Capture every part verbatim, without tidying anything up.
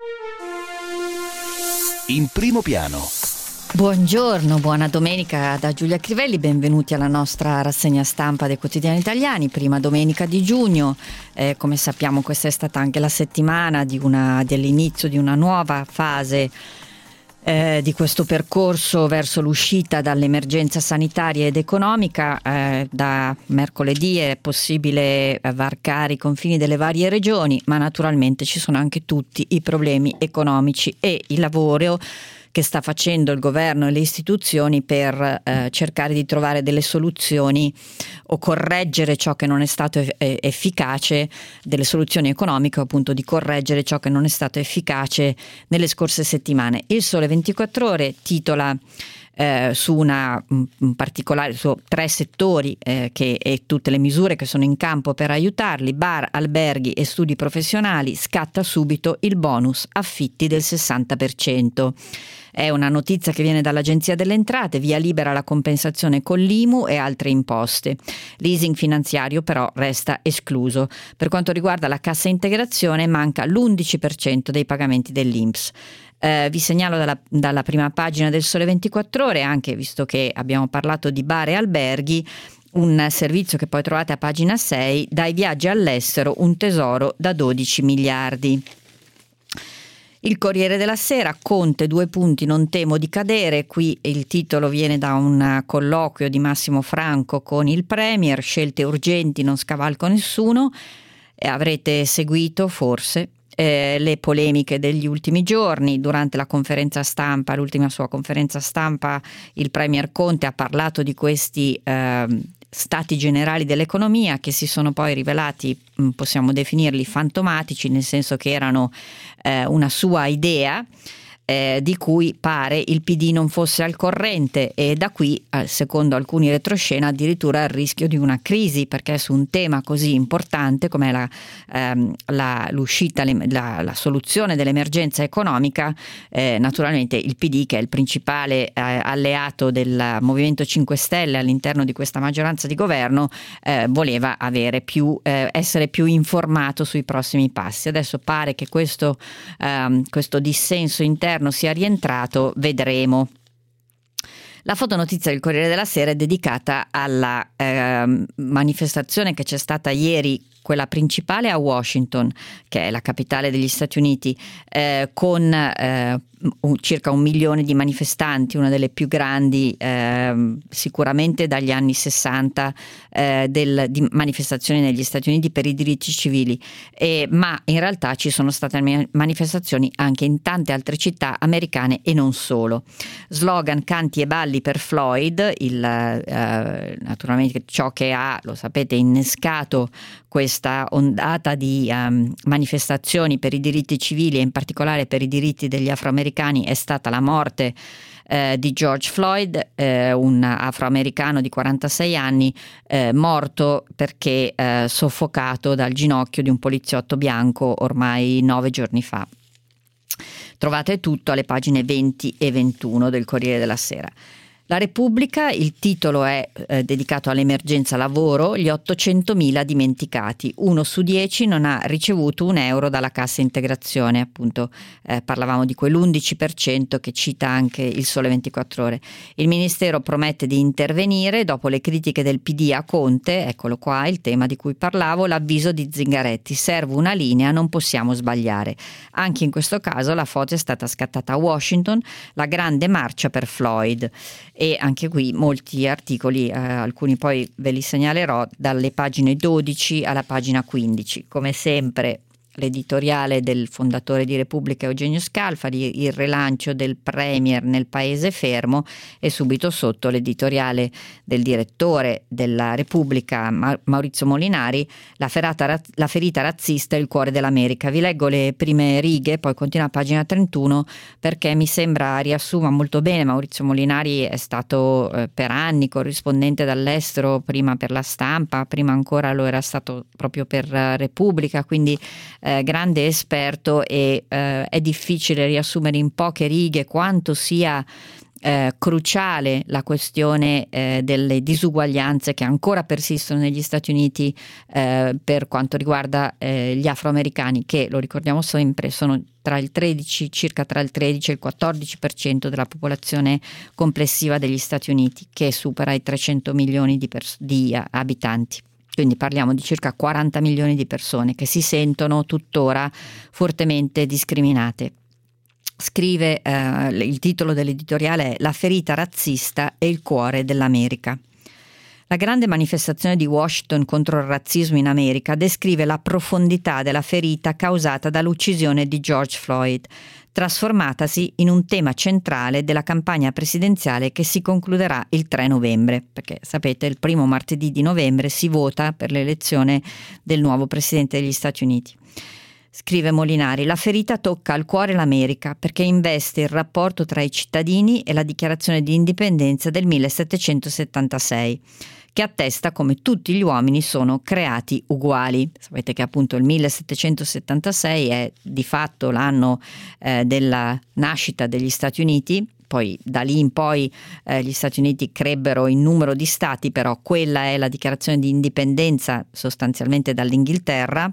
In primo piano. Buongiorno, buona domenica da Giulia Crivelli, benvenuti alla nostra rassegna stampa dei quotidiani italiani, prima domenica di giugno. Eh, come sappiamo questa è stata anche la settimana di una, dell'inizio di una nuova fase eh, di questo percorso verso l'uscita dall'emergenza sanitaria ed economica. Eh, da mercoledì è possibile varcare i confini delle varie regioni, ma naturalmente ci sono anche tutti i problemi economici e il lavoro che sta facendo il governo e le istituzioni per eh, cercare di trovare delle soluzioni o correggere ciò che non è stato eff- efficace, delle soluzioni economiche, appunto di correggere ciò che non è stato efficace nelle scorse settimane. Il Sole ventiquattro Ore titola Eh, su una un particolare su tre settori eh, che, e tutte le misure che sono in campo per aiutarli: bar, alberghi e studi professionali, scatta subito il bonus affitti del sessanta per cento. È una notizia che viene dall'Agenzia delle Entrate, via libera la compensazione con l'I M U e altre imposte. Leasing finanziario però resta escluso. Per quanto riguarda la cassa integrazione manca l'undici per cento dei pagamenti dell'I N P S. Eh, vi segnalo dalla, dalla prima pagina del Sole ventiquattro Ore, anche visto che abbiamo parlato di bar e alberghi, un servizio che poi trovate a pagina sei: dai viaggi all'estero un tesoro da dodici miliardi. Il Corriere della Sera: Conte, due punti, non temo di cadere. Qui il titolo viene da un colloquio di Massimo Franco con il Premier: scelte urgenti, non scavalco nessuno. E avrete seguito forse Eh, le polemiche degli ultimi giorni. Durante la conferenza stampa, l'ultima sua conferenza stampa, il Premier Conte ha parlato di questi eh, stati generali dell'economia che si sono poi rivelati, mh, possiamo definirli fantomatici, nel senso che erano eh, una sua idea Eh, di cui pare il P D non fosse al corrente, e da qui, eh, secondo alcuni retroscena, addirittura il rischio di una crisi, perché su un tema così importante come la, ehm, la, l'uscita, la, la soluzione dell'emergenza economica, eh, naturalmente il P D, che è il principale eh, alleato del Movimento cinque Stelle all'interno di questa maggioranza di governo, eh, voleva avere più, eh, essere più informato sui prossimi passi. Adesso pare che questo, ehm, questo dissenso interno sia rientrato, vedremo. La fotonotizia del Corriere della Sera è dedicata alla eh, manifestazione che c'è stata ieri, quella principale a Washington, che è la capitale degli Stati Uniti, eh, con eh, un, circa un milione di manifestanti, una delle più grandi eh, sicuramente dagli anni sessanta eh, del, di manifestazioni negli Stati Uniti per i diritti civili, e, ma in realtà ci sono state manifestazioni anche in tante altre città americane e non solo. Slogan, canti e balli per Floyd, il, eh, naturalmente ciò che ha, lo sapete, innescato questa ondata di um, manifestazioni per i diritti civili e in particolare per i diritti degli afroamericani è stata la morte eh, di George Floyd, eh, un afroamericano di quarantasei anni, eh, morto perché eh, soffocato dal ginocchio di un poliziotto bianco ormai nove giorni fa. Trovate tutto alle pagine venti e ventuno del Corriere della Sera. La Repubblica, il titolo è eh, dedicato all'emergenza lavoro, gli ottocentomila dimenticati, uno su dieci non ha ricevuto un euro dalla cassa integrazione, appunto eh, parlavamo di quell'undici per cento che cita anche il Sole ventiquattro Ore. Il Ministero promette di intervenire dopo le critiche del P D a Conte, eccolo qua il tema di cui parlavo, l'avviso di Zingaretti: serve una linea, non possiamo sbagliare. Anche in questo caso la foto è stata scattata a Washington, la grande marcia per Floyd. E anche qui molti articoli, eh, alcuni poi ve li segnalerò, dalle pagine dodici alla pagina quindici. Come sempre l'editoriale del fondatore di Repubblica Eugenio Scalfari, il rilancio del Premier nel paese fermo, e subito sotto l'editoriale del direttore della Repubblica Maurizio Molinari, la, ferata, la ferita razzista è il cuore dell'America. Vi leggo le prime righe, poi continua a pagina trentuno, perché mi sembra riassuma molto bene. Maurizio Molinari è stato eh, per anni corrispondente dall'estero, prima per La Stampa, prima ancora lo era stato proprio per uh, Repubblica, quindi Eh, grande esperto, e eh, è difficile riassumere in poche righe quanto sia eh, cruciale la questione eh, delle disuguaglianze che ancora persistono negli Stati Uniti eh, per quanto riguarda eh, gli afroamericani, che, lo ricordiamo sempre, sono tra il tredici, circa tra il tredici e il quattordici per cento della popolazione complessiva degli Stati Uniti, che supera i trecento milioni di, pers- di uh, abitanti. Quindi parliamo di circa quaranta milioni di persone che si sentono tuttora fortemente discriminate. Scrive, eh, il titolo dell'editoriale è "La ferita razzista e il cuore dell'America". La grande manifestazione di Washington contro il razzismo in America descrive la profondità della ferita causata dall'uccisione di George Floyd, trasformatasi in un tema centrale della campagna presidenziale che si concluderà il tre novembre, perché sapete, il primo martedì di novembre si vota per l'elezione del nuovo presidente degli Stati Uniti. Scrive Molinari: la ferita tocca al cuore l'America perché investe il rapporto tra i cittadini e la dichiarazione di indipendenza del millesettecentosettantasei, che attesta come tutti gli uomini sono creati uguali. Sapete che appunto il millesettecentosettantasei è di fatto l'anno eh, della nascita degli Stati Uniti. Poi da lì in poi eh, gli Stati Uniti crebbero in numero di stati, però quella è la dichiarazione di indipendenza sostanzialmente dall'Inghilterra.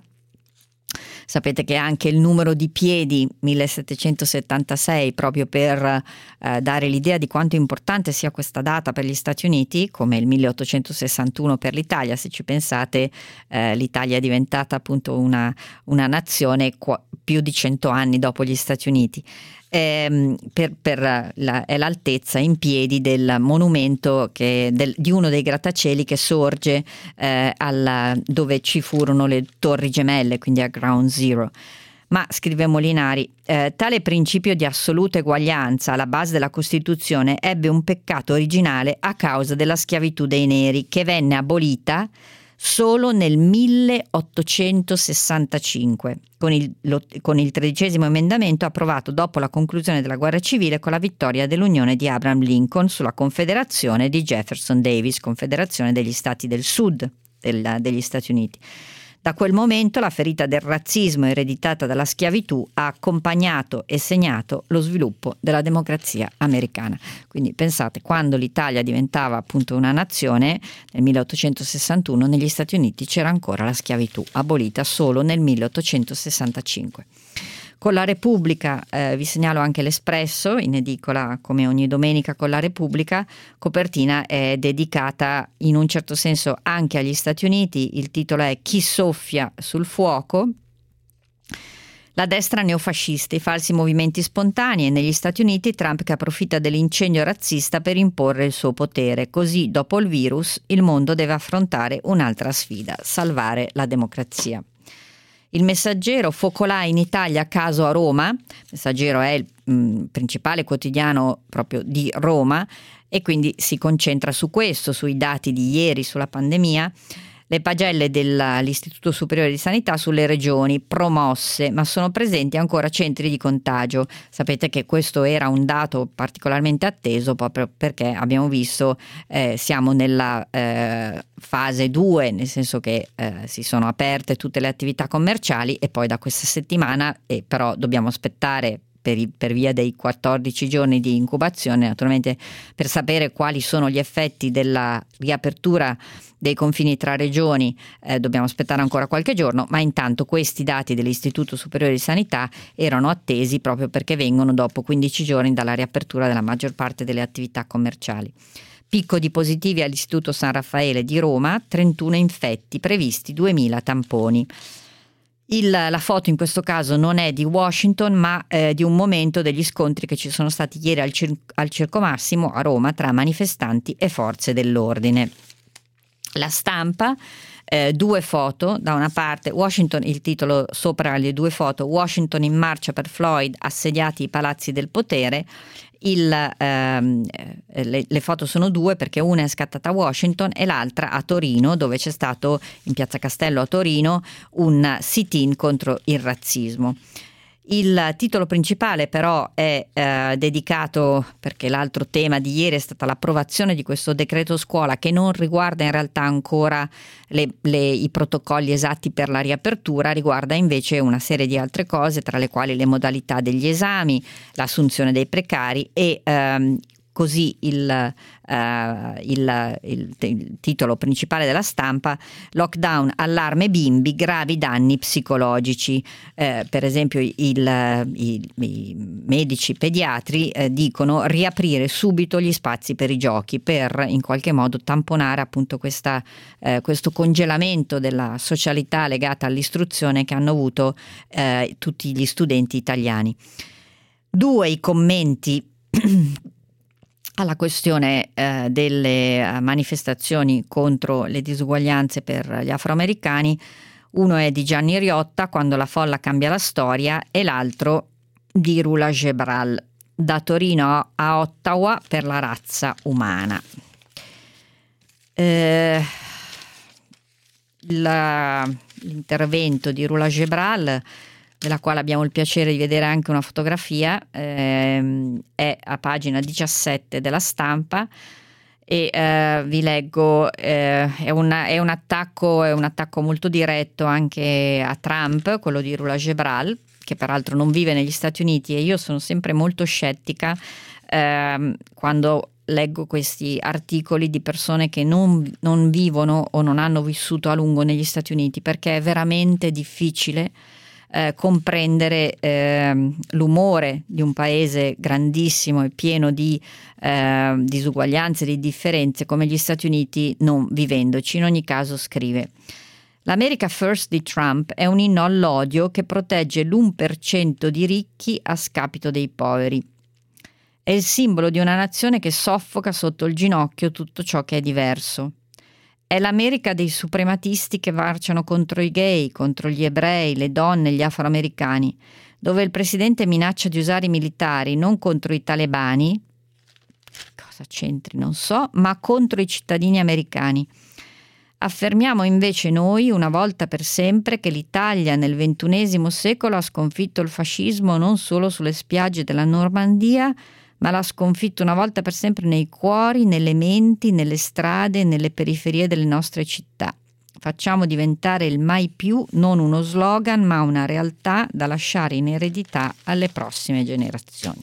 Sapete che anche il numero di piedi, millesettecentosettantasei, proprio per eh, dare l'idea di quanto importante sia questa data per gli Stati Uniti, come il milleottocentosessantuno per l'Italia. Se ci pensate, eh, l'Italia è diventata appunto una, una nazione qua, più di cento anni dopo gli Stati Uniti. Eh, per, per la, è l'altezza in piedi del monumento che, del, di uno dei grattacieli che sorge eh, alla, dove ci furono le torri gemelle, quindi a Ground Zero. Ma, scrive Molinari, eh, tale principio di assoluta eguaglianza alla base della Costituzione ebbe un peccato originale a causa della schiavitù dei neri, che venne abolita solo nel milleottocentosessantacinque, con il, lo, con il tredicesimo emendamento approvato dopo la conclusione della guerra civile con la vittoria dell'Unione di Abraham Lincoln sulla Confederazione di Jefferson Davis, Confederazione degli Stati del Sud del, degli Stati Uniti. Da quel momento la ferita del razzismo ereditata dalla schiavitù ha accompagnato e segnato lo sviluppo della democrazia americana. Quindi pensate, quando l'Italia diventava appunto una nazione, nel milleottocentosessantuno, negli Stati Uniti c'era ancora la schiavitù, abolita solo nel milleottocentosessantacinque. Con la Repubblica, eh, vi segnalo anche l'Espresso, in edicola come ogni domenica con la Repubblica. Copertina è dedicata in un certo senso anche agli Stati Uniti. Il titolo è "Chi soffia sul fuoco?". La destra neofascista, i falsi movimenti spontanei, e negli Stati Uniti Trump che approfitta dell'incendio razzista per imporre il suo potere. Così, dopo il virus, il mondo deve affrontare un'altra sfida: salvare la democrazia. Il Messaggero: focolai in Italia, caso a Roma. Il Messaggero è il mh, principale quotidiano proprio di Roma e quindi si concentra su questo, sui dati di ieri sulla pandemia. Le pagelle dell'Istituto Superiore di Sanità sulle regioni promosse, ma sono presenti ancora centri di contagio. Sapete che questo era un dato particolarmente atteso proprio perché abbiamo visto eh, siamo nella eh, fase due, nel senso che eh, si sono aperte tutte le attività commerciali e poi da questa settimana, e però dobbiamo aspettare Per, i, per via dei quattordici giorni di incubazione, naturalmente, per sapere quali sono gli effetti della riapertura dei confini tra regioni. Eh, dobbiamo aspettare ancora qualche giorno, ma intanto questi dati dell'Istituto Superiore di Sanità erano attesi proprio perché vengono dopo quindici giorni dalla riapertura della maggior parte delle attività commerciali. Picco di positivi all'Istituto San Raffaele di Roma, trentuno infetti, previsti duemila tamponi. Il, la foto in questo caso non è di Washington, ma eh, di un momento degli scontri che ci sono stati ieri al, Cir- al Circo Massimo a Roma tra manifestanti e forze dell'ordine. La Stampa, eh, due foto, da una parte Washington, il titolo sopra le due foto: Washington in marcia per Floyd, assediati i palazzi del potere. Il, ehm, le, le foto sono due perché una è scattata a Washington e l'altra a Torino, dove c'è stato in Piazza Castello a Torino un sit-in contro il razzismo. Il titolo principale però è eh, dedicato, perché l'altro tema di ieri è stata l'approvazione di questo decreto scuola che non riguarda in realtà ancora le, le, i protocolli esatti per la riapertura, riguarda invece una serie di altre cose, tra le quali le modalità degli esami, l'assunzione dei precari e ehm, così il, uh, il, il, il titolo principale della stampa: lockdown, allarme bimbi, gravi danni psicologici. Eh, per esempio il, il, i medici pediatri eh, dicono riaprire subito gli spazi per i giochi, per in qualche modo tamponare appunto questa, eh, questo congelamento della socialità legata all'istruzione che hanno avuto eh, tutti gli studenti italiani. Due i commenti alla questione eh, delle manifestazioni contro le disuguaglianze per gli afroamericani. Uno è di Gianni Riotta, Quando la folla cambia la storia, e l'altro di Rula Gebral, Da Torino a Ottawa per la razza umana. Eh, la, l'intervento di Rula Gebral, della quale abbiamo il piacere di vedere anche una fotografia, ehm, è a pagina diciassette della Stampa, e eh, vi leggo, eh, è, una, è un attacco è un attacco molto diretto anche a Trump, quello di Rula Gebral, che peraltro non vive negli Stati Uniti, e io sono sempre molto scettica ehm, quando leggo questi articoli di persone che non, non vivono o non hanno vissuto a lungo negli Stati Uniti, perché è veramente difficile Eh, comprendere eh, l'umore di un paese grandissimo e pieno di eh, disuguaglianze, di differenze come gli Stati Uniti, non vivendoci. In ogni caso scrive: l'America First di Trump è un inno all'odio che protegge l'uno per cento di ricchi a scapito dei poveri. È il simbolo di una nazione che soffoca sotto il ginocchio tutto ciò che è diverso. È l'America dei suprematisti che marciano contro i gay, contro gli ebrei, le donne, gli afroamericani, dove il presidente minaccia di usare i militari non contro i talebani, cosa c'entri non so, ma contro i cittadini americani. Affermiamo invece noi, una volta per sempre, che l'Italia nel ventunesimo secolo ha sconfitto il fascismo non solo sulle spiagge della Normandia, ma l'ha sconfitto una volta per sempre nei cuori, nelle menti, nelle strade, nelle periferie delle nostre città. Facciamo diventare il mai più non uno slogan, ma una realtà da lasciare in eredità alle prossime generazioni.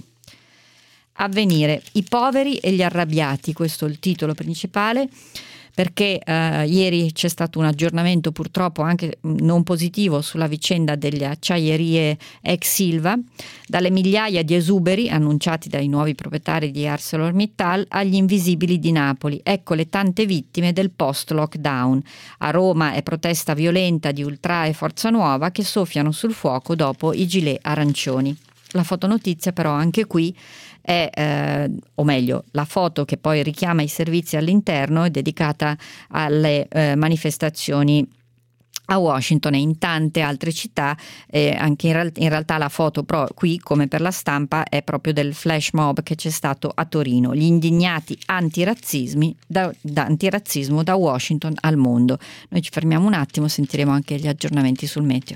Avvenire, i poveri e gli arrabbiati, questo è il titolo principale, perché eh, ieri c'è stato un aggiornamento purtroppo anche non positivo sulla vicenda delle acciaierie ex Silva, dalle migliaia di esuberi annunciati dai nuovi proprietari di ArcelorMittal agli invisibili di Napoli. Ecco le tante vittime del post-lockdown. A Roma è protesta violenta di Ultra e Forza Nuova che soffiano sul fuoco dopo i gilet arancioni. La fotonotizia però anche qui è, eh, o meglio, la foto che poi richiama i servizi all'interno è dedicata alle eh, manifestazioni a Washington e in tante altre città, eh, anche in, real- in realtà la foto pro- qui, come per la Stampa, è proprio del flash mob che c'è stato a Torino, gli indignati antirazzismi da, da antirazzismo da Washington al mondo. Noi ci fermiamo un attimo, sentiremo anche gli aggiornamenti sul meteo.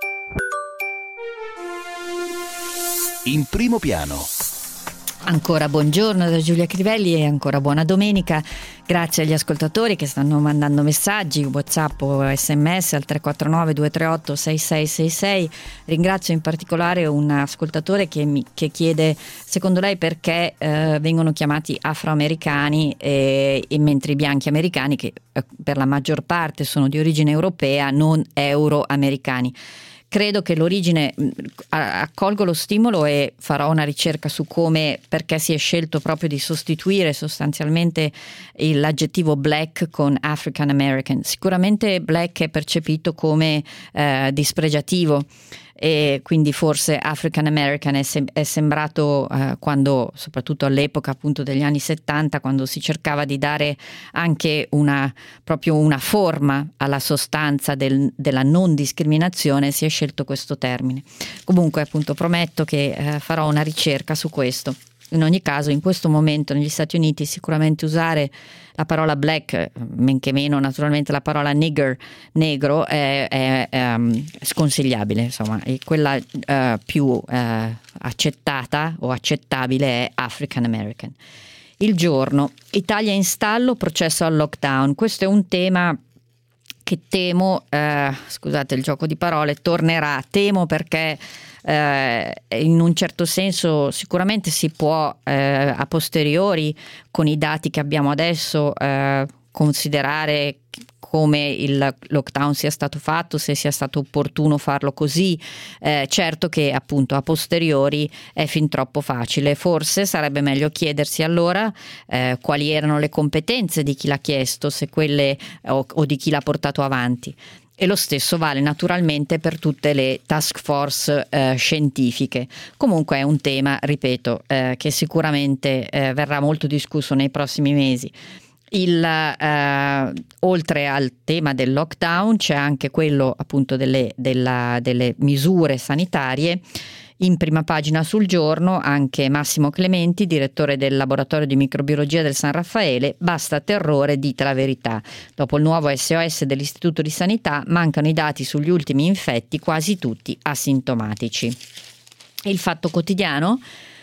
In primo piano. Ancora buongiorno da Giulia Crivelli e ancora buona domenica. Grazie agli ascoltatori che stanno mandando messaggi, WhatsApp o sms al tre quattro nove due tre otto sei sei sei sei. Ringrazio in particolare un ascoltatore che mi che chiede secondo lei perché eh, vengono chiamati afroamericani e, e mentre i bianchi americani, che eh, per la maggior parte sono di origine europea, non euroamericani. Credo che l'origine, accolgo lo stimolo e farò una ricerca su come, perché si è scelto proprio di sostituire sostanzialmente l'aggettivo black con African American. Sicuramente black è percepito come eh, dispregiativo e quindi forse African American è, sem- è sembrato eh, quando, soprattutto all'epoca appunto degli anni settanta, quando si cercava di dare anche una proprio una forma alla sostanza del, della non discriminazione, si è scelto questo termine. Comunque appunto prometto che eh, farò una ricerca su questo. In ogni caso, in questo momento negli Stati Uniti sicuramente usare la parola black, men che meno naturalmente la parola nigger, negro, è, è, è um, sconsigliabile, insomma, e quella uh, più uh, accettata o accettabile è African American. Il Giorno, Italia in stallo, processo al lockdown. Questo è un tema che temo, eh, scusate il gioco di parole, tornerà. Temo perché eh, in un certo senso sicuramente si può eh, a posteriori, con i dati che abbiamo adesso, eh, considerare come il lockdown sia stato fatto, se sia stato opportuno farlo così. Eh, certo che appunto a posteriori è fin troppo facile. Forse sarebbe meglio chiedersi allora eh, quali erano le competenze di chi l'ha chiesto, se quelle o, o di chi l'ha portato avanti. E lo stesso vale naturalmente per tutte le task force eh, scientifiche. Comunque è un tema, ripeto, eh, che sicuramente eh, verrà molto discusso nei prossimi mesi. Il, eh, oltre al tema del lockdown c'è anche quello appunto delle, della, delle misure sanitarie. In prima pagina sul Giorno anche Massimo Clementi, direttore del laboratorio di microbiologia del San Raffaele: basta terrore, dite la verità. Dopo il nuovo S O S dell'Istituto di Sanità mancano i dati sugli ultimi infetti, quasi tutti asintomatici. Il Fatto Quotidiano,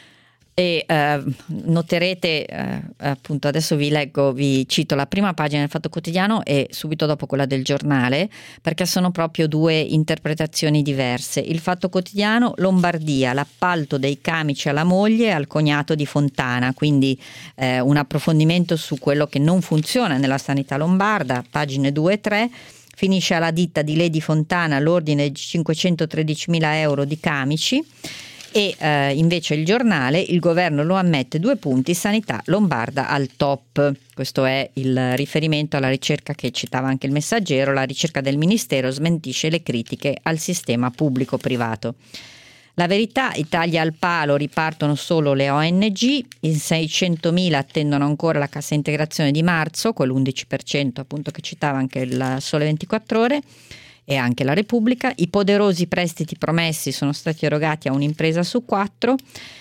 e eh, noterete eh, appunto adesso vi leggo, vi cito la prima pagina del Fatto Quotidiano e subito dopo quella del Giornale, perché sono proprio due interpretazioni diverse. Il Fatto Quotidiano: Lombardia, l'appalto dei camici alla moglie e al cognato di Fontana, quindi eh, un approfondimento su quello che non funziona nella sanità lombarda, pagine due e tre. Finisce alla ditta di Lady Fontana l'ordine di cinquecentotredicimila euro di camici. E eh, invece il Giornale: il governo lo ammette, due punti, sanità lombarda al top. Questo è il riferimento alla ricerca che citava anche il Messaggero: la ricerca del Ministero smentisce le critiche al sistema pubblico-privato. La Verità: Italia al palo, ripartono solo le O N G, in seicentomila attendono ancora la cassa integrazione di marzo, quell'undici per cento appunto che citava anche il Sole ventiquattro Ore. E anche la Repubblica: i poderosi prestiti promessi sono stati erogati a un'impresa su quattro.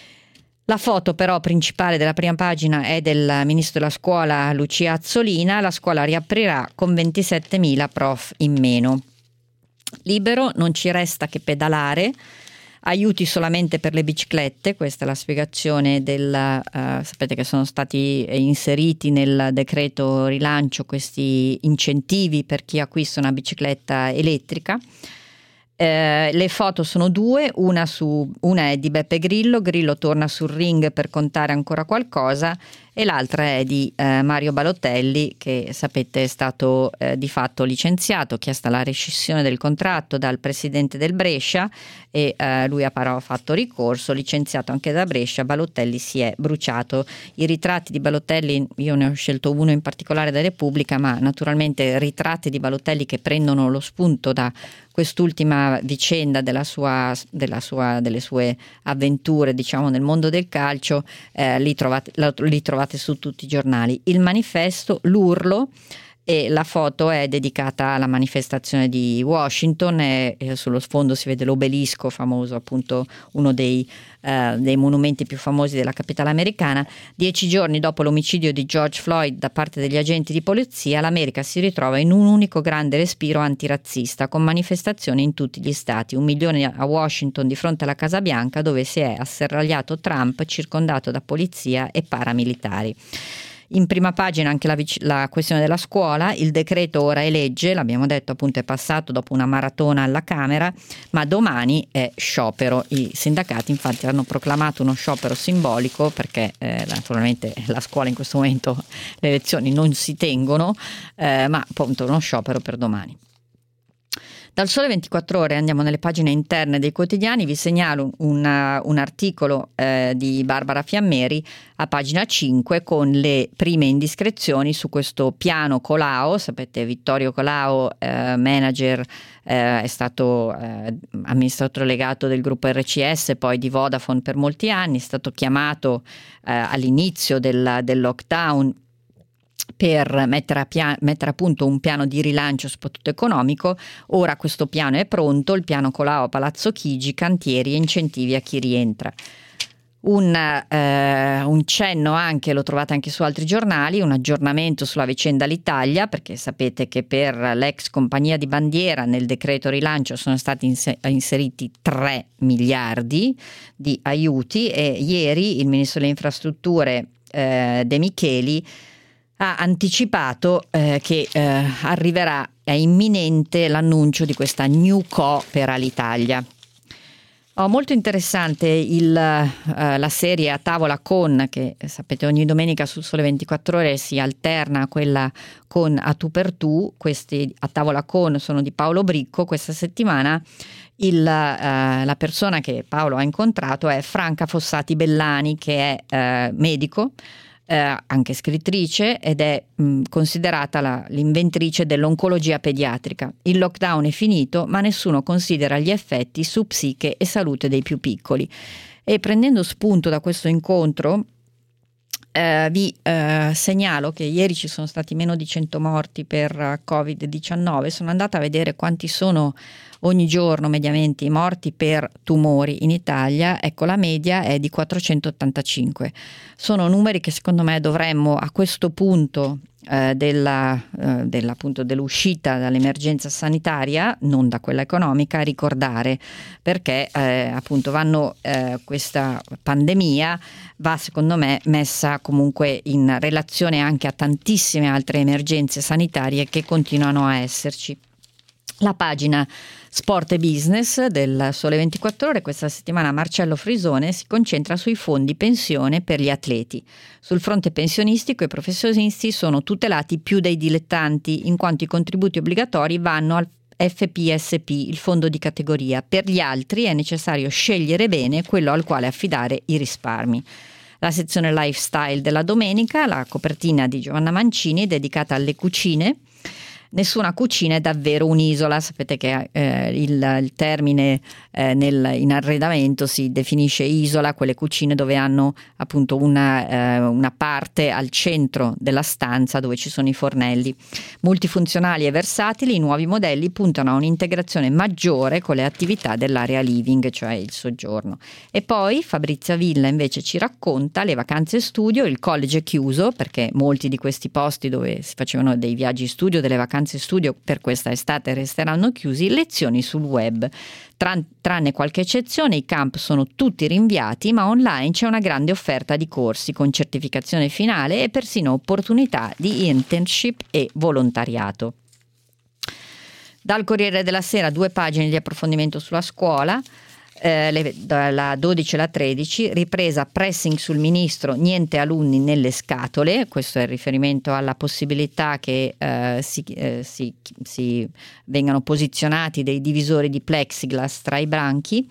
La foto però principale della prima pagina è del ministro della scuola Lucia Azzolina: la scuola riaprirà con ventisettemila prof in meno. Libero: non ci resta che pedalare, aiuti solamente per le biciclette. Questa è la spiegazione del uh, sapete che sono stati inseriti nel decreto rilancio questi incentivi per chi acquista una bicicletta elettrica. Eh, le foto sono due, una, su, una è di Beppe Grillo, Grillo torna sul ring per contare ancora qualcosa, e l'altra è di eh, Mario Balotelli, che sapete è stato eh, di fatto licenziato, chiesta la rescissione del contratto dal presidente del Brescia e eh, lui ha però fatto ricorso, licenziato anche da Brescia. Balotelli si è bruciato. I ritratti di Balotelli, io ne ho scelto uno in particolare da Repubblica, ma naturalmente ritratti di Balotelli che prendono lo spunto da quest'ultima vicenda della sua, della sua, delle sue avventure, diciamo, nel mondo del calcio, eh, li trovate, li trovate su tutti i giornali. Il Manifesto: l'urlo, e la foto è dedicata alla manifestazione di Washington e, e sullo sfondo si vede l'obelisco famoso, appunto uno dei, eh, dei monumenti più famosi della capitale americana. Dieci giorni dopo l'omicidio di George Floyd da parte degli agenti di polizia, l'America si ritrova in un unico grande respiro antirazzista, con manifestazioni in tutti gli stati. Un milione a Washington di fronte alla Casa Bianca, dove si è asserragliato Trump, circondato da polizia e paramilitari. In prima pagina anche la, la questione della scuola: il decreto ora è legge, l'abbiamo detto appunto, è passato dopo una maratona alla Camera, ma domani è sciopero. I sindacati infatti hanno proclamato uno sciopero simbolico perché eh, naturalmente la scuola in questo momento le lezioni non si tengono, eh, ma appunto uno sciopero per domani. Dal Sole ventiquattro Ore andiamo nelle pagine interne dei quotidiani. Vi segnalo una, un articolo eh, di Barbara Fiammeri a pagina cinque con le prime indiscrezioni su questo piano Colao. Sapete, Vittorio Colao, eh, manager, eh, è stato eh, amministratore delegato del gruppo R C S, poi di Vodafone per molti anni, è stato chiamato eh, all'inizio del, del lockdown per mettere a, pia- mettere a punto un piano di rilancio soprattutto economico. Ora questo piano è pronto, il piano Colao Palazzo Chigi, cantieri e incentivi a chi rientra. Un, eh, un cenno anche, lo trovate anche su altri giornali, un aggiornamento sulla vicenda Alitalia, perché sapete che per l'ex compagnia di bandiera nel decreto rilancio sono stati inser- inseriti tre miliardi di aiuti, e ieri il ministro delle infrastrutture eh, De Micheli ha anticipato eh, che eh, arriverà è imminente l'annuncio di questa New Co per Alitalia. Oh, molto interessante il, uh, la serie A tavola con, che sapete ogni domenica sul Sole ventiquattro Ore si alterna a quella con A tu per tu. Questi A tavola con sono di Paolo Bricco. Questa settimana il, uh, la persona che Paolo ha incontrato è Franca Fossati Bellani, che è uh, medico, Eh, anche scrittrice, ed è mh, considerata la, l'inventrice dell'oncologia pediatrica. Il lockdown è finito, ma nessuno considera gli effetti su psiche e salute dei più piccoli. E prendendo spunto da questo incontro, eh, vi eh, segnalo che ieri ci sono stati meno di cento morti per covid diciannove. Sono andata a vedere quanti sono ogni giorno mediamente i morti per tumori in Italia. Ecco, la media è di quattrocentottantacinque. Sono numeri che secondo me dovremmo a questo punto eh, della, eh, della, appunto, dell'uscita dall'emergenza sanitaria, non da quella economica, ricordare, perché eh, appunto vanno eh, questa pandemia va secondo me messa comunque in relazione anche a tantissime altre emergenze sanitarie che continuano a esserci. La pagina Sport e Business del Sole ventiquattro Ore questa settimana Marcello Frisone si concentra sui fondi pensione per gli atleti. Sul fronte pensionistico i professionisti sono tutelati più dei dilettanti, in quanto i contributi obbligatori vanno al F P S P, il fondo di categoria. Per gli altri è necessario scegliere bene quello al quale affidare i risparmi. La sezione lifestyle della domenica, la copertina di Giovanna Mancini dedicata alle cucine. Nessuna cucina è davvero un'isola. Sapete che eh, il, il termine eh, nel, in arredamento si definisce isola quelle cucine dove hanno appunto una, eh, una parte al centro della stanza dove ci sono i fornelli. Multifunzionali e versatili, i nuovi modelli puntano a un'integrazione maggiore con le attività dell'area living, cioè il soggiorno. E poi Fabrizia Villa invece ci racconta le vacanze studio. Il college è chiuso perché molti di questi posti dove si facevano dei viaggi studio, delle vacanze studio per questa estate resteranno chiusi. Lezioni sul web. Tran- tranne qualche eccezione, i camp sono tutti rinviati, ma online c'è una grande offerta di corsi con certificazione finale e persino opportunità di internship e volontariato. Dal Corriere della Sera due pagine di approfondimento sulla scuola. Eh, le, dalla dodici alla tredici, ripresa pressing sul ministro, niente alunni nelle scatole. Questo è il riferimento alla possibilità che eh, si, eh, si, si vengano posizionati dei divisori di plexiglass tra i banchi.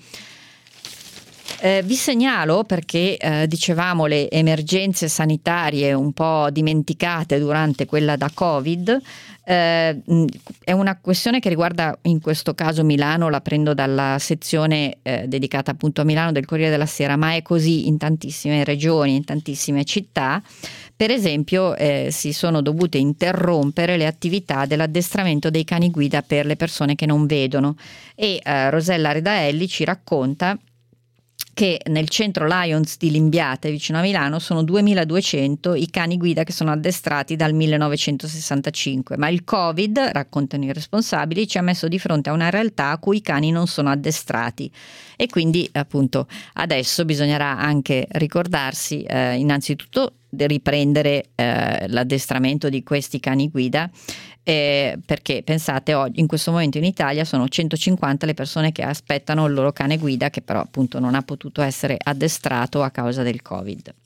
Eh, vi segnalo perché eh, dicevamo le emergenze sanitarie un po' dimenticate durante quella da Covid. Eh, è una questione che riguarda in questo caso Milano, la prendo dalla sezione eh, dedicata appunto a Milano del Corriere della Sera, ma è così in tantissime regioni, in tantissime città. Per esempio eh, si sono dovute interrompere le attività dell'addestramento dei cani guida per le persone che non vedono e eh, Rosella Redaelli ci racconta che nel centro Lions di Limbiate vicino a Milano sono duemiladuecento i cani guida che sono addestrati dal millenovecentosessantacinque, ma il Covid, raccontano i responsabili, ci ha messo di fronte a una realtà a cui i cani non sono addestrati e quindi appunto adesso bisognerà anche ricordarsi eh, innanzitutto di riprendere eh, l'addestramento di questi cani guida. Eh, perché pensate, oggi in questo momento in Italia sono centocinquanta le persone che aspettano il loro cane guida che però appunto non ha potuto essere addestrato a causa del Covid.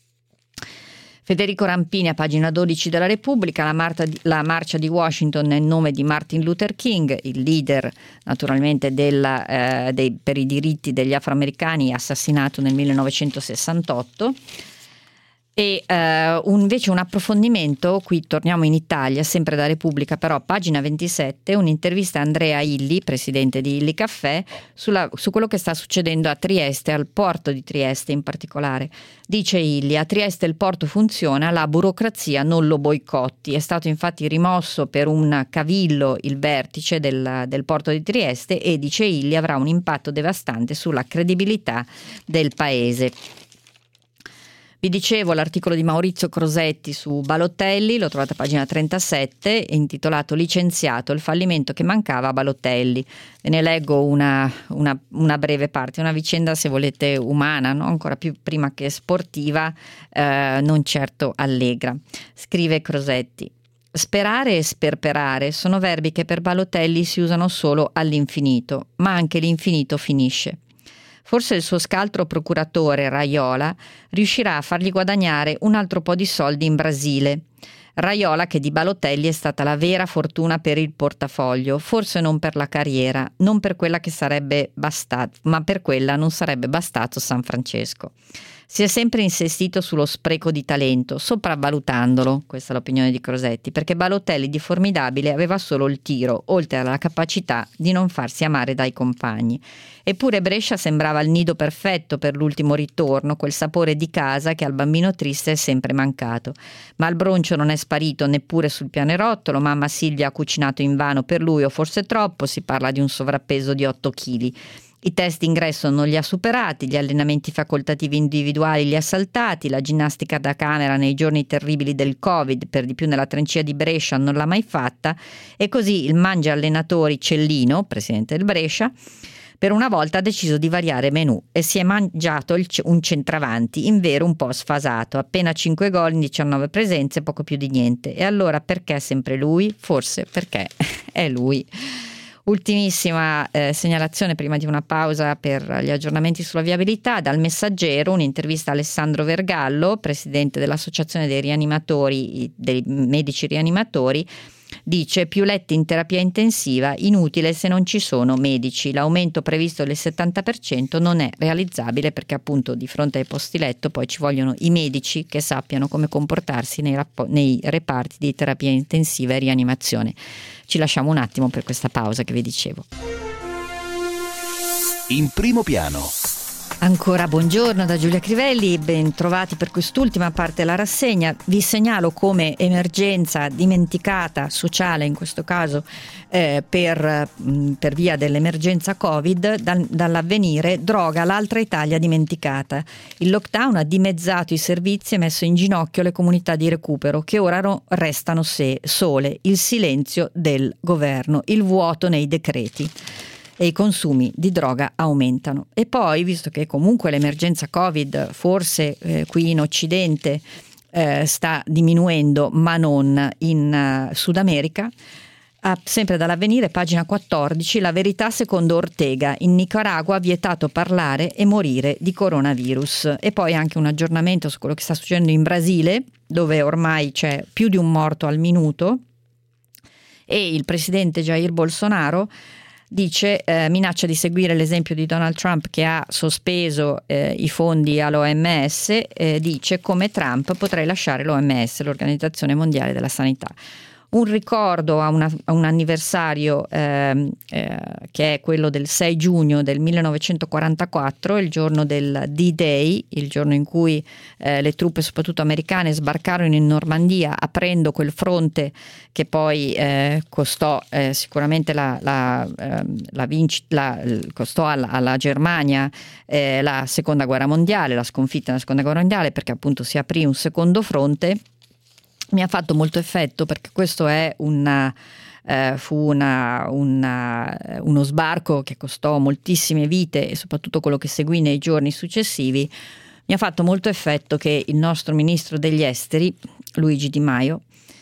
Federico Rampini a pagina dodici della Repubblica, la, marta, la marcia di Washington nel nome di Martin Luther King, il leader naturalmente della, eh, dei, per i diritti degli afroamericani, assassinato nel millenovecentosessantotto. E uh, un, invece un approfondimento, qui torniamo in Italia, sempre da Repubblica, però pagina ventisette, un'intervista a Andrea Illy, presidente di Illy Caffè, sulla, su quello che sta succedendo a Trieste, al porto di Trieste in particolare. Dice Illy, a Trieste il porto funziona, la burocrazia non lo boicotti. È stato infatti rimosso per un cavillo il vertice del, del porto di Trieste e, dice Illy, avrà un impatto devastante sulla credibilità del paese. Vi dicevo l'articolo di Maurizio Crosetti su Balotelli, lo trovate a pagina trentasette, intitolato Licenziato, il fallimento che mancava a Balotelli. Ve ne leggo una, una, una breve parte, una vicenda se volete umana, no? Ancora più prima che sportiva, eh, non certo allegra. Scrive Crosetti. Sperare e sperperare sono verbi che per Balotelli si usano solo all'infinito, ma anche l'infinito finisce. Forse il suo scaltro procuratore, Raiola, riuscirà a fargli guadagnare un altro po' di soldi in Brasile. Raiola che di Balotelli è stata la vera fortuna per il portafoglio, forse non per la carriera, non per quella che sarebbe bastato, ma per quella non sarebbe bastato San Francesco. Si è sempre insistito sullo spreco di talento, sopravvalutandolo, questa è l'opinione di Crosetti, perché Balotelli di formidabile aveva solo il tiro, oltre alla capacità di non farsi amare dai compagni. Eppure Brescia sembrava il nido perfetto per l'ultimo ritorno, quel sapore di casa che al bambino triste è sempre mancato. Ma il broncio non è sparito neppure sul pianerottolo, mamma Silvia ha cucinato invano per lui o forse troppo, si parla di un sovrappeso di otto chili. I test d'ingresso non li ha superati, gli allenamenti facoltativi individuali li ha saltati, la ginnastica da camera nei giorni terribili del Covid, per di più nella trincea di Brescia, non l'ha mai fatta, e così il mangia allenatori Cellino, presidente del Brescia, per una volta ha deciso di variare menù e si è mangiato il, un centravanti, in vero un po' sfasato, appena cinque gol in diciannove presenze, poco più di niente. E allora perché sempre lui? Forse perché è lui. Ultimissima eh, segnalazione prima di una pausa per gli aggiornamenti sulla viabilità. Dal Messaggero un'intervista a Alessandro Vergallo, presidente dell'Associazione dei rianimatori, dei medici rianimatori. Dice: più letti in terapia intensiva, inutile se non ci sono medici. L'aumento previsto del settanta per cento non è realizzabile perché appunto di fronte ai posti letto poi ci vogliono i medici che sappiano come comportarsi nei, rappo- nei reparti di terapia intensiva e rianimazione. Ci lasciamo un attimo per questa pausa che vi dicevo. In primo piano. Ancora buongiorno da Giulia Crivelli, ben trovati per quest'ultima parte della rassegna. Vi segnalo come emergenza dimenticata sociale, in questo caso eh, per, mh, per via dell'emergenza Covid, dal, dall'Avvenire, droga, l'altra Italia dimenticata. Il lockdown ha dimezzato i servizi e messo in ginocchio le comunità di recupero che ora no, restano se, sole, il silenzio del governo, il vuoto nei decreti. E i consumi di droga aumentano. E poi, visto che comunque l'emergenza Covid forse eh, qui in Occidente eh, sta diminuendo, ma non in uh, Sud America, ah, sempre dall'Avvenire, pagina quattordici, la verità secondo Ortega, in Nicaragua vietato parlare e morire di coronavirus. E poi anche un aggiornamento su quello che sta succedendo in Brasile, dove ormai c'è più di un morto al minuto, e il presidente Jair Bolsonaro dice, eh, minaccia di seguire l'esempio di Donald Trump che ha sospeso eh, i fondi all'O M S, eh, dice: come Trump potrei lasciare l'O M S, l'Organizzazione Mondiale della Sanità. Un ricordo a, una, a un anniversario eh, eh, che è quello del sei giugno del millenovecentoquarantaquattro, il giorno del D-Day, il giorno in cui eh, le truppe soprattutto americane sbarcarono in Normandia aprendo quel fronte che poi eh, costò eh, sicuramente la, la, eh, la vinc- la, costò alla, alla Germania eh, la seconda guerra mondiale, la sconfitta nella seconda guerra mondiale, perché appunto si aprì un secondo fronte. Mi ha fatto molto effetto perché questo è una, eh, fu una, una, uno sbarco che costò moltissime vite e soprattutto quello che seguì nei giorni successivi. Mi ha fatto molto effetto che il nostro ministro degli esteri, Luigi Di Maio,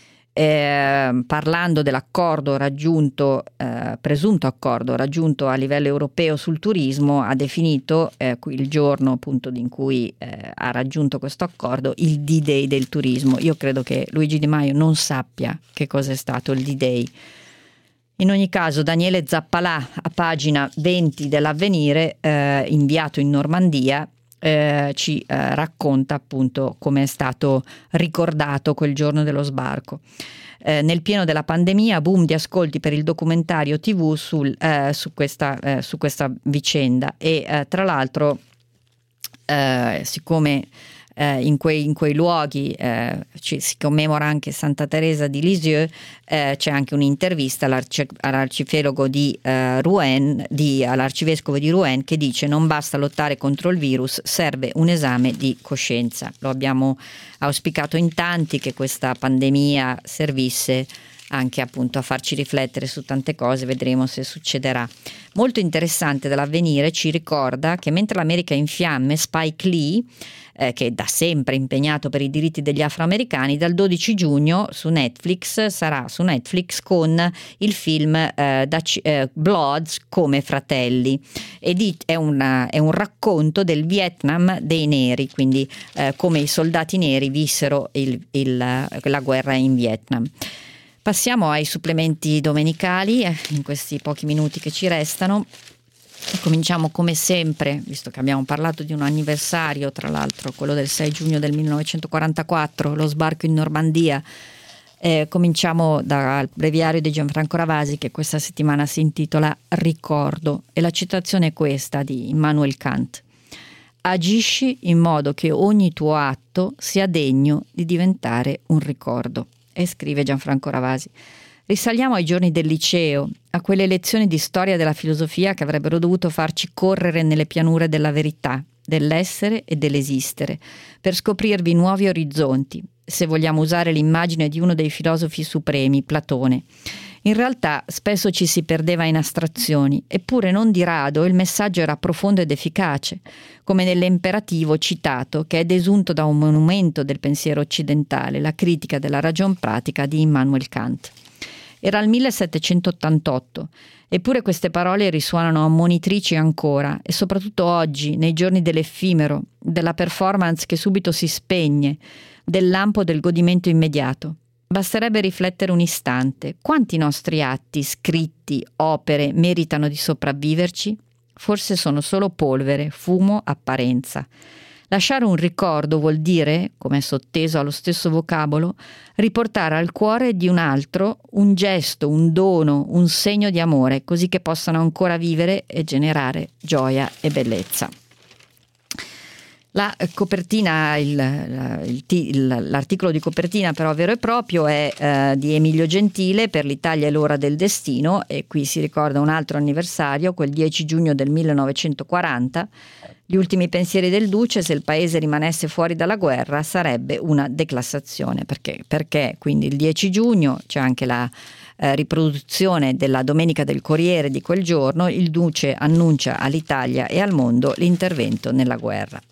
Eh, parlando dell'accordo raggiunto, eh, presunto accordo raggiunto a livello europeo sul turismo, ha definito eh, il giorno appunto in cui eh, ha raggiunto questo accordo il D-Day del turismo. Io credo che Luigi Di Maio non sappia che cosa è stato il D-Day. In ogni caso, Daniele Zappalà, a pagina venti dell'Avvenire, eh, inviato in Normandia, Eh, ci eh, racconta appunto come è stato ricordato quel giorno dello sbarco. Eh, nel pieno della pandemia, boom di ascolti per il documentario tivù sul, eh, su, questa, eh, su questa vicenda e eh, tra l'altro eh, siccome eh, in, quei, in quei luoghi eh, ci, si commemora anche Santa Teresa di Lisieux, eh, c'è anche un'intervista all'arci, all'arcifelogo di eh, Rouen, di, all'arcivescovo di Rouen, che dice: non basta lottare contro il virus, serve un esame di coscienza. Lo abbiamo auspicato in tanti che questa pandemia servisse anche appunto a farci riflettere su tante cose, vedremo se succederà. Molto interessante dell'Avvenire ci ricorda che mentre l'America è in fiamme, Spike Lee, eh, che è da sempre impegnato per i diritti degli afroamericani, dal dodici giugno su Netflix sarà su Netflix con il film eh, da, eh, Bloods come fratelli, ed è, una, è un racconto del Vietnam dei neri, quindi eh, come i soldati neri vissero il, il, la guerra in Vietnam. Passiamo ai supplementi domenicali eh, in questi pochi minuti che ci restano. E cominciamo come sempre, visto che abbiamo parlato di un anniversario, tra l'altro quello del sei giugno del millenovecentoquarantaquattro, lo sbarco in Normandia. Eh, cominciamo dal breviario di Gianfranco Ravasi, che questa settimana si intitola Ricordo, e la citazione è questa di Immanuel Kant: agisci in modo che ogni tuo atto sia degno di diventare un ricordo. E scrive Gianfranco Ravasi: risaliamo ai giorni del liceo, a quelle lezioni di storia della filosofia che avrebbero dovuto farci correre nelle pianure della verità, dell'essere e dell'esistere, per scoprirvi nuovi orizzonti, se vogliamo usare l'immagine di uno dei filosofi supremi, Platone. In realtà spesso ci si perdeva in astrazioni, eppure non di rado il messaggio era profondo ed efficace, come nell'imperativo citato che è desunto da un monumento del pensiero occidentale, la critica della ragion pratica di Immanuel Kant. Era il millesettecentottantotto, eppure queste parole risuonano ammonitrici ancora, e soprattutto oggi, nei giorni dell'effimero, della performance che subito si spegne, del lampo del godimento immediato. Basterebbe riflettere un istante: quanti nostri atti, scritti, opere meritano di sopravviverci? Forse sono solo polvere, fumo, apparenza. Lasciare un ricordo vuol dire, come è sotteso allo stesso vocabolo, riportare al cuore di un altro un gesto, un dono, un segno di amore, così che possano ancora vivere e generare gioia e bellezza. La copertina, il, il, il, l'articolo di copertina però vero e proprio è eh, di Emilio Gentile per L'Italia è l'ora del destino, e qui si ricorda un altro anniversario, quel dieci giugno del millenovecentoquaranta. Gli ultimi pensieri del Duce: se il paese rimanesse fuori dalla guerra sarebbe una declassazione. Perché? Perché quindi il dieci giugno c'è anche la eh, riproduzione della Domenica del Corriere di quel giorno. Il Duce annuncia all'Italia e al mondo l'intervento nella guerra.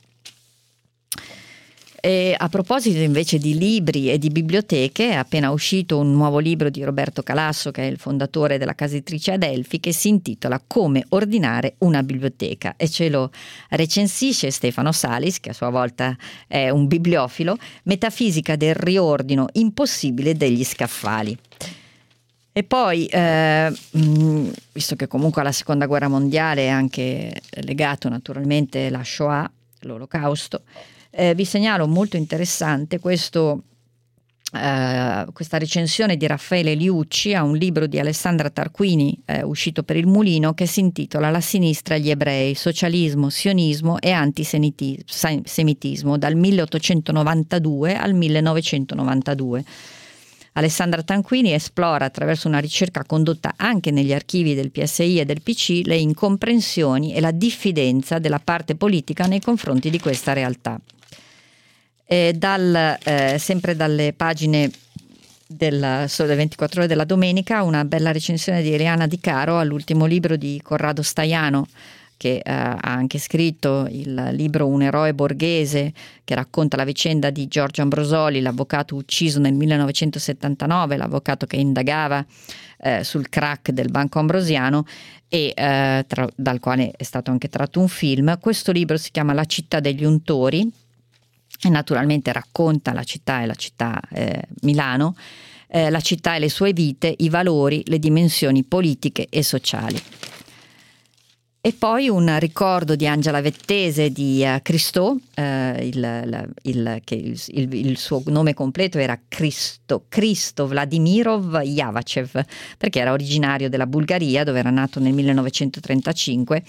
E a proposito invece di libri e di biblioteche, è appena uscito un nuovo libro di Roberto Calasso, che è il fondatore della casa editrice Adelphi, che si intitola Come ordinare una biblioteca, e ce lo recensisce Stefano Salis, che a sua volta è un bibliofilo: Metafisica del riordino impossibile degli scaffali. E poi, eh, visto che comunque alla seconda guerra mondiale è anche legato naturalmente la Shoah, l'Olocausto, Eh, vi segnalo molto interessante questo, eh, questa recensione di Raffaele Liucci a un libro di Alessandra Tarquini eh, uscito per il Mulino, che si intitola La sinistra e gli ebrei, socialismo, sionismo e antisemitismo dal milleottocentonovantadue al millenovecentonovantadue. Alessandra Tarquini esplora, attraverso una ricerca condotta anche negli archivi del P S I e del P C, le incomprensioni e la diffidenza della parte politica nei confronti di questa realtà. E dal, eh, sempre dalle pagine del Sole ventiquattro Ore della domenica, una bella recensione di Eliana Di Caro all'ultimo libro di Corrado Staiano, che eh, ha anche scritto il libro Un eroe borghese, che racconta la vicenda di Giorgio Ambrosoli, l'avvocato ucciso nel millenovecentosettantanove, l'avvocato che indagava eh, sul crack del Banco Ambrosiano, e eh, tra, dal quale è stato anche tratto un film. Questo libro si chiama La città degli untori e naturalmente racconta la città e la città eh, Milano, eh, la città e le sue vite, i valori, le dimensioni politiche e sociali. E poi un ricordo di Angela Vettese di uh, Christo, uh, il, il, il, che il, il, il suo nome completo era Cristo, Cristo Vladimirov Yavachev, perché era originario della Bulgaria, dove era nato nel millenovecentotrentacinque,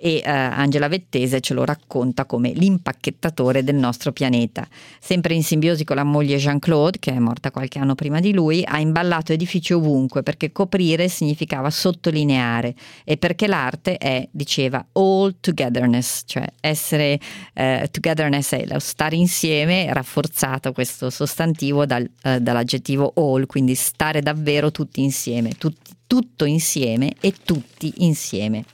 e eh, Angela Vettese ce lo racconta come l'impacchettatore del nostro pianeta. Sempre in simbiosi con la moglie Jean-Claude, che è morta qualche anno prima di lui, ha imballato edifici ovunque perché coprire significava sottolineare e perché l'arte è, diceva, all togetherness, cioè essere eh, togetherness è lo stare insieme, rafforzato questo sostantivo dal, eh, dall'aggettivo all, quindi stare davvero tutti insieme, tutti, tutto insieme e tutti insieme.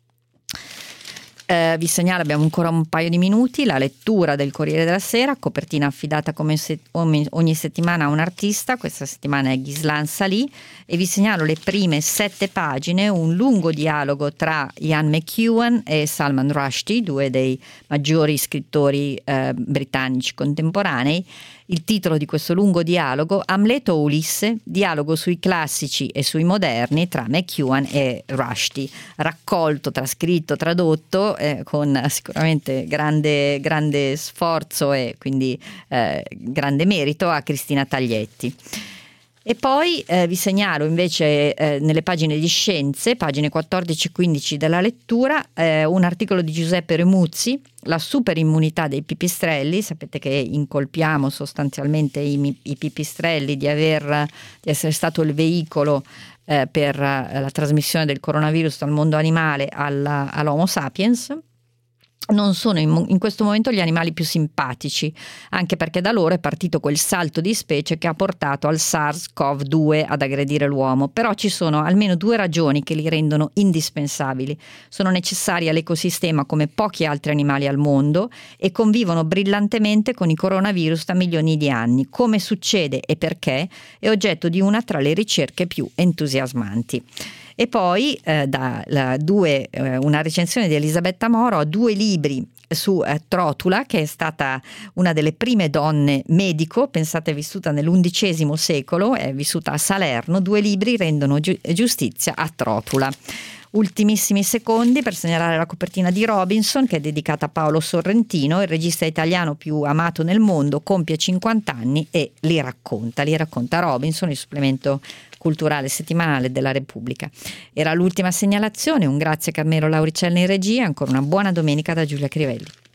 Eh, vi segnalo, abbiamo ancora un paio di minuti, la lettura del Corriere della Sera, copertina affidata come se, ogni, ogni settimana a un artista. Questa settimana è Ghizlan Salih, e vi segnalo le prime sette pagine, un lungo dialogo tra Ian McEwan e Salman Rushdie, due dei maggiori scrittori eh, britannici contemporanei. Il titolo di questo lungo dialogo: Amleto o Ulisse, dialogo sui classici e sui moderni tra McEwan e Rushdie, raccolto, trascritto, tradotto eh, con sicuramente grande, grande sforzo e quindi eh, grande merito a Cristina Taglietti. E poi eh, vi segnalo invece eh, nelle pagine di Scienze, pagine quattordici e quindici della lettura, eh, un articolo di Giuseppe Remuzzi, la superimmunità dei pipistrelli. Sapete che incolpiamo sostanzialmente i, i pipistrelli di, aver, di essere stato il veicolo eh, per eh, la trasmissione del coronavirus dal mondo animale alla, all'Homo sapiens. Non sono in, in questo momento gli animali più simpatici, anche perché da loro è partito quel salto di specie che ha portato al SARS-CoV due ad aggredire l'uomo. Però ci sono almeno due ragioni che li rendono indispensabili. Sono necessari all'ecosistema come pochi altri animali al mondo e convivono brillantemente con i coronavirus da milioni di anni. Come succede e perché è oggetto di una tra le ricerche più entusiasmanti. E poi eh, da la, due, eh, una recensione di Elisabetta Moro a due libri su eh, Trotula, che è stata una delle prime donne medico, pensate, vissuta nell'undicesimo secolo, è vissuta a Salerno. Due libri rendono giu- giustizia a Trotula. Ultimissimi secondi per segnalare la copertina di Robinson, che è dedicata a Paolo Sorrentino, il regista italiano più amato nel mondo, compie cinquanta anni e li racconta, li racconta Robinson, il supplemento culturale settimanale della Repubblica. Era l'ultima segnalazione, un grazie a Carmelo Lauricelli in regia, ancora una buona domenica da Giulia Crivelli.